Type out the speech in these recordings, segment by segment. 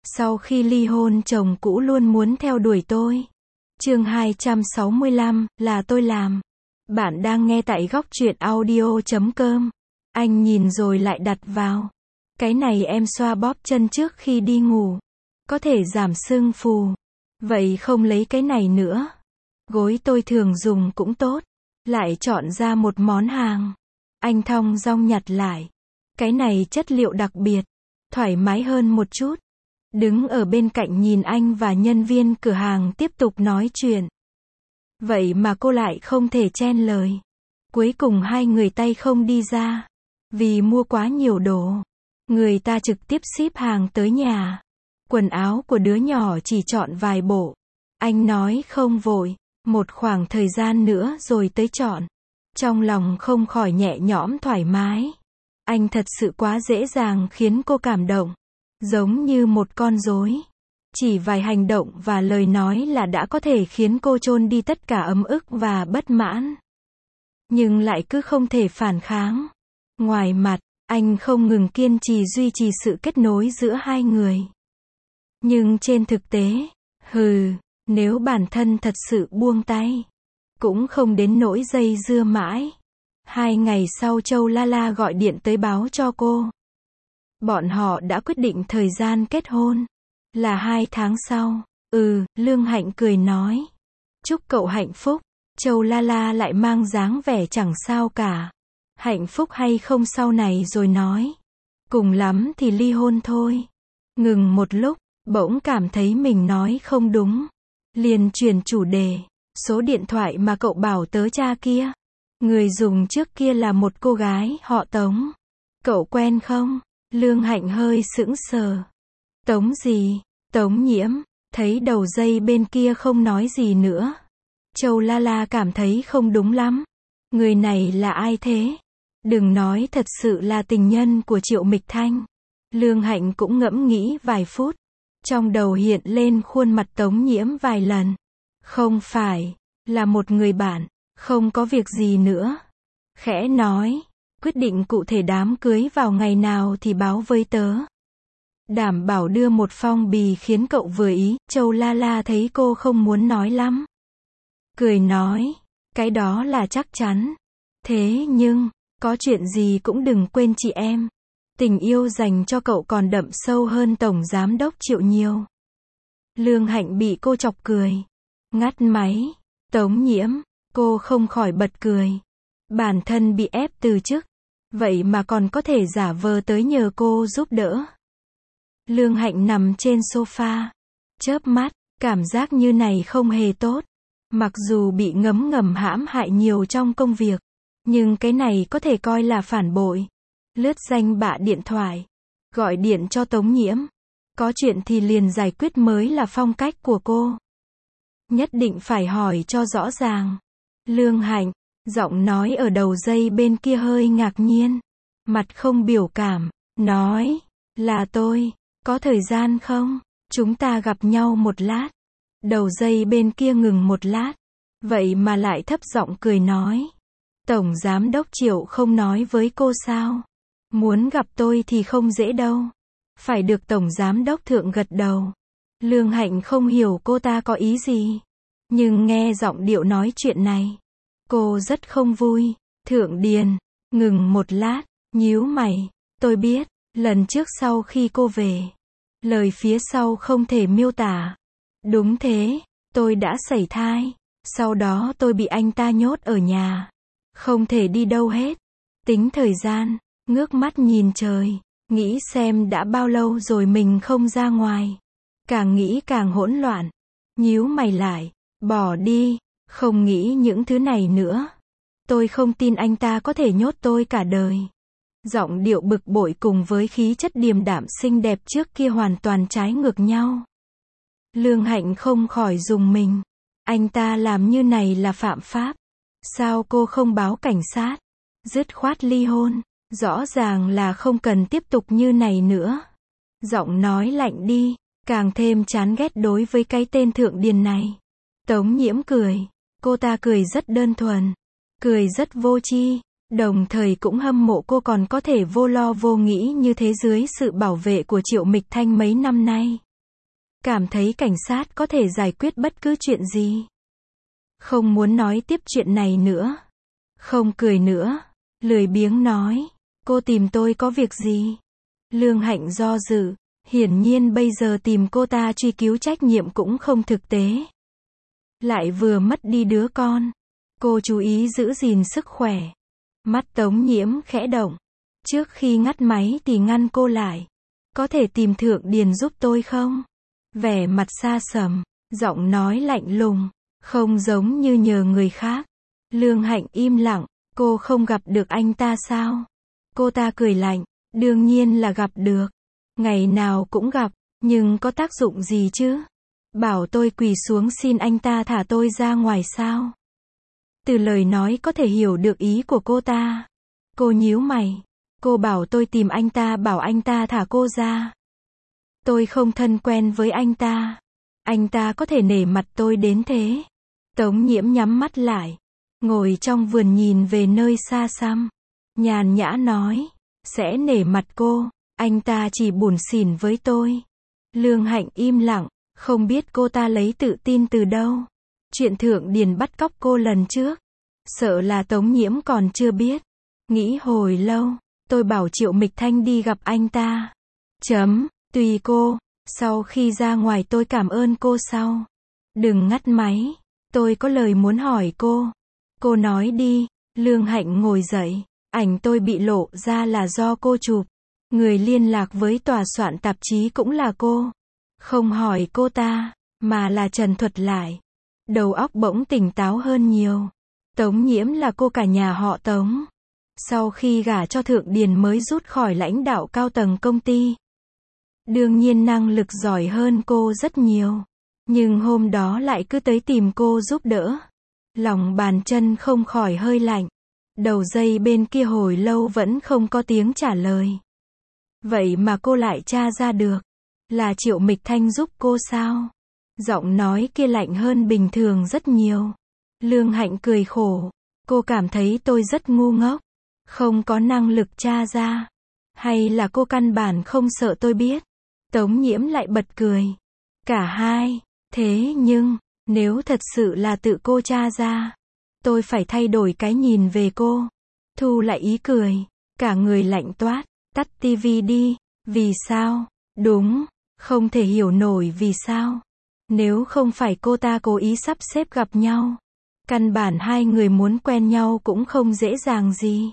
Sau khi ly hôn chồng cũ luôn muốn theo đuổi tôi. Chương 265, là tôi làm. Bạn đang nghe tại góc truyện audio.com. Anh nhìn rồi lại đặt vào. Cái này em xoa bóp chân trước khi đi ngủ. Có thể giảm sưng phù. Vậy không lấy cái này nữa. Gối tôi thường dùng cũng tốt. Lại chọn ra một món hàng. Anh thong dong nhặt lại. Cái này chất liệu đặc biệt. Thoải mái hơn một chút. Đứng ở bên cạnh nhìn anh và nhân viên cửa hàng tiếp tục nói chuyện. Vậy mà cô lại không thể chen lời. Cuối cùng hai người tay không đi ra. Vì mua quá nhiều đồ. Người ta trực tiếp ship hàng tới nhà. Quần áo của đứa nhỏ chỉ chọn vài bộ. Anh nói không vội. Một khoảng thời gian nữa rồi tới chọn. Trong lòng không khỏi nhẹ nhõm thoải mái. Anh thật sự quá dễ dàng khiến cô cảm động. Giống như một con rối. Chỉ vài hành động và lời nói là đã có thể khiến cô chôn đi tất cả ấm ức và bất mãn. Nhưng lại cứ không thể phản kháng. Ngoài mặt, anh không ngừng kiên trì duy trì sự kết nối giữa hai người. Nhưng trên thực tế, nếu bản thân thật sự buông tay, cũng không đến nỗi dây dưa mãi. 2 ngày sau Châu Lala gọi điện tới báo cho cô. Bọn họ đã quyết định thời gian kết hôn. Là 2 tháng sau. Lương Hạnh cười nói. Chúc cậu hạnh phúc. Châu Lala lại mang dáng vẻ chẳng sao cả. Hạnh phúc hay không sau này rồi nói. Cùng lắm thì ly hôn thôi. Ngừng một lúc, bỗng cảm thấy mình nói không đúng. Liền chuyển chủ đề. Số điện thoại mà cậu bảo tớ tra kia. Người dùng trước kia là một cô gái họ Tống. Cậu quen không? Lương Hạnh hơi sững sờ. Tống gì? Tống Nhiễm. Thấy đầu dây bên kia không nói gì nữa. Châu Lala cảm thấy không đúng lắm. Người này là ai thế? Đừng nói thật sự là tình nhân của Triệu Mịch Thanh. Lương Hạnh cũng ngẫm nghĩ vài phút. Trong đầu hiện lên khuôn mặt Tống Nhiễm vài lần. Không phải, là một người bạn, không có việc gì nữa. Khẽ nói, quyết định cụ thể đám cưới vào ngày nào thì báo với tớ. Đảm bảo đưa một phong bì khiến cậu vừa ý. Châu Lala thấy cô không muốn nói lắm. Cười nói, cái đó là chắc chắn. Thế nhưng, có chuyện gì cũng đừng quên chị em. Tình yêu dành cho cậu còn đậm sâu hơn Tổng Giám đốc Triệu nhiều. Lương Hạnh bị cô chọc cười. Ngắt máy. Tống Nhiễm. Cô không khỏi bật cười. Bản thân bị ép từ chức. Vậy mà còn có thể giả vờ tới nhờ cô giúp đỡ. Lương Hạnh nằm trên sofa. Chớp mắt. Cảm giác như này không hề tốt. Mặc dù bị ngấm ngầm hãm hại nhiều trong công việc. Nhưng cái này có thể coi là phản bội. Lướt danh bạ điện thoại. Gọi điện cho Tống Nhiễm. Có chuyện thì liền giải quyết mới là phong cách của cô. Nhất định phải hỏi cho rõ ràng. Lương Hạnh. Giọng nói ở đầu dây bên kia hơi ngạc nhiên. Mặt không biểu cảm. Nói. Là tôi. Có thời gian không? Chúng ta gặp nhau một lát. Đầu dây bên kia ngừng một lát. Vậy mà lại thấp giọng cười nói. Tổng Giám đốc Triệu không nói với cô sao? Muốn gặp tôi thì không dễ đâu. Phải được Tổng Giám đốc Thượng gật đầu. Lương Hạnh không hiểu cô ta có ý gì. Nhưng nghe giọng điệu nói chuyện này. Cô rất không vui. Thượng Điền. Ngừng một lát. Nhíu mày. Tôi biết. Lần trước sau khi cô về. Lời phía sau không thể miêu tả. Đúng thế. Tôi đã sảy thai. Sau đó tôi bị anh ta nhốt ở nhà. Không thể đi đâu hết. Tính thời gian. Ngước mắt nhìn trời. Nghĩ xem đã bao lâu rồi mình không ra ngoài. Càng nghĩ càng hỗn loạn. Nhíu mày lại. Bỏ đi. Không nghĩ những thứ này nữa. Tôi không tin anh ta có thể nhốt tôi cả đời. Giọng điệu bực bội cùng với khí chất điềm đạm xinh đẹp trước kia hoàn toàn trái ngược nhau. Lương Hạnh không khỏi rùng mình. Anh ta làm như này là phạm pháp. Sao cô không báo cảnh sát? Dứt khoát ly hôn. Rõ ràng là không cần tiếp tục như này nữa. Giọng nói lạnh đi. Càng thêm chán ghét đối với cái tên Thượng Điền này. Tống Nhiễm cười. Cô ta cười rất đơn thuần. Cười rất vô tri. Đồng thời cũng hâm mộ cô còn có thể vô lo vô nghĩ như thế dưới sự bảo vệ của Triệu Mịch Thanh mấy năm nay. Cảm thấy cảnh sát có thể giải quyết bất cứ chuyện gì. Không muốn nói tiếp chuyện này nữa. Không cười nữa. Lười biếng nói. Cô tìm tôi có việc gì? Lương Hạnh do dự. Hiển nhiên bây giờ tìm cô ta truy cứu trách nhiệm cũng không thực tế. Lại vừa mất đi đứa con. Cô chú ý giữ gìn sức khỏe. Mắt Tống Nhiễm khẽ động. Trước khi ngắt máy thì ngăn cô lại. Có thể tìm Thượng Điền giúp tôi không? Vẻ mặt xa sầm, giọng nói lạnh lùng, không giống như nhờ người khác. Lương Hạnh im lặng, cô không gặp được anh ta sao? Cô ta cười lạnh, đương nhiên là gặp được. Ngày nào cũng gặp, nhưng có tác dụng gì chứ? Bảo tôi quỳ xuống xin anh ta thả tôi ra ngoài sao? Từ lời nói có thể hiểu được ý của cô ta. Cô nhíu mày. Cô bảo tôi tìm anh ta, bảo anh ta thả cô ra. Tôi không thân quen với anh ta. Anh ta có thể nể mặt tôi đến thế. Tống Nhiễm nhắm mắt lại. Ngồi trong vườn nhìn về nơi xa xăm. Nhàn nhã nói. Sẽ nể mặt cô. Anh ta chỉ bủn xỉn với tôi. Lương Hạnh im lặng. Không biết cô ta lấy tự tin từ đâu. Chuyện Thượng Điền bắt cóc cô lần trước. Sợ là Tống Nhiễm còn chưa biết. Nghĩ hồi lâu. Tôi bảo Triệu Mịch Thanh đi gặp anh ta. Tùy cô. Sau khi ra ngoài tôi cảm ơn cô sau. Đừng ngắt máy. Tôi có lời muốn hỏi cô. Cô nói đi. Lương Hạnh ngồi dậy. Ảnh tôi bị lộ ra là do cô chụp. Người liên lạc với tòa soạn tạp chí cũng là cô. Không hỏi cô ta, mà là trần thuật lại. Đầu óc bỗng tỉnh táo hơn nhiều. Tống Nhiễm là cô cả nhà họ Tống. Sau khi gả cho Thượng Điền mới rút khỏi lãnh đạo cao tầng công ty. Đương nhiên năng lực giỏi hơn cô rất nhiều. Nhưng hôm đó lại cứ tới tìm cô giúp đỡ. Lòng bàn chân không khỏi hơi lạnh. Đầu dây bên kia hồi lâu vẫn không có tiếng trả lời. Vậy mà cô lại tra ra được. Là Triệu Mịch Thanh giúp cô sao? Giọng nói kia lạnh hơn bình thường rất nhiều. Lương Hạnh cười khổ. Cô cảm thấy tôi rất ngu ngốc. Không có năng lực tra ra. Hay là cô căn bản không sợ tôi biết? Tống Nhiễm lại bật cười. Cả hai. Thế nhưng, nếu thật sự là tự cô tra ra, tôi phải thay đổi cái nhìn về cô. Thu lại ý cười. Cả người lạnh toát. Tắt tivi đi. Vì sao? Đúng. Không thể hiểu nổi vì sao. Nếu không phải cô ta cố ý sắp xếp gặp nhau. Căn bản hai người muốn quen nhau cũng không dễ dàng gì.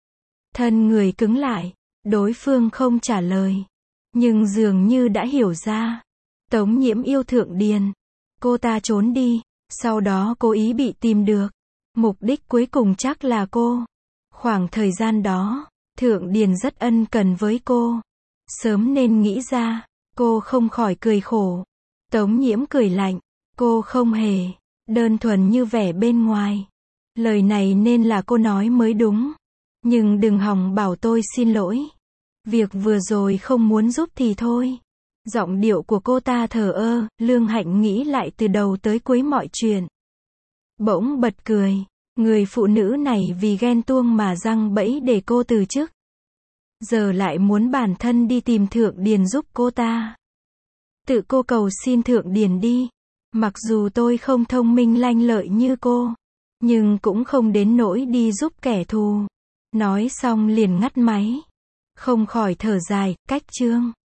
Thân người cứng lại. Đối phương không trả lời. Nhưng dường như đã hiểu ra. Tống Nhiễm yêu Thượng Điền. Cô ta trốn đi. Sau đó cố ý bị tìm được. Mục đích cuối cùng chắc là cô. Khoảng thời gian đó, Thượng Điền rất ân cần với cô. Sớm nên nghĩ ra. Cô không khỏi cười khổ. Tống Nhiễm cười lạnh. Cô không hề đơn thuần như vẻ bên ngoài. Lời này nên là cô nói mới đúng. Nhưng đừng hòng bảo tôi xin lỗi. Việc vừa rồi không muốn giúp thì thôi. Giọng điệu của cô ta thờ ơ. Lương Hạnh nghĩ lại từ đầu tới cuối mọi chuyện. Bỗng bật cười. Người phụ nữ này vì ghen tuông mà giăng bẫy để cô từ chức. Giờ lại muốn bản thân đi tìm Thượng Điền giúp cô ta. Tự cô cầu xin Thượng Điền đi. Mặc dù tôi không thông minh lanh lợi như cô. Nhưng cũng không đến nỗi đi giúp kẻ thù. Nói xong liền ngắt máy. Không khỏi thở dài, cách chương.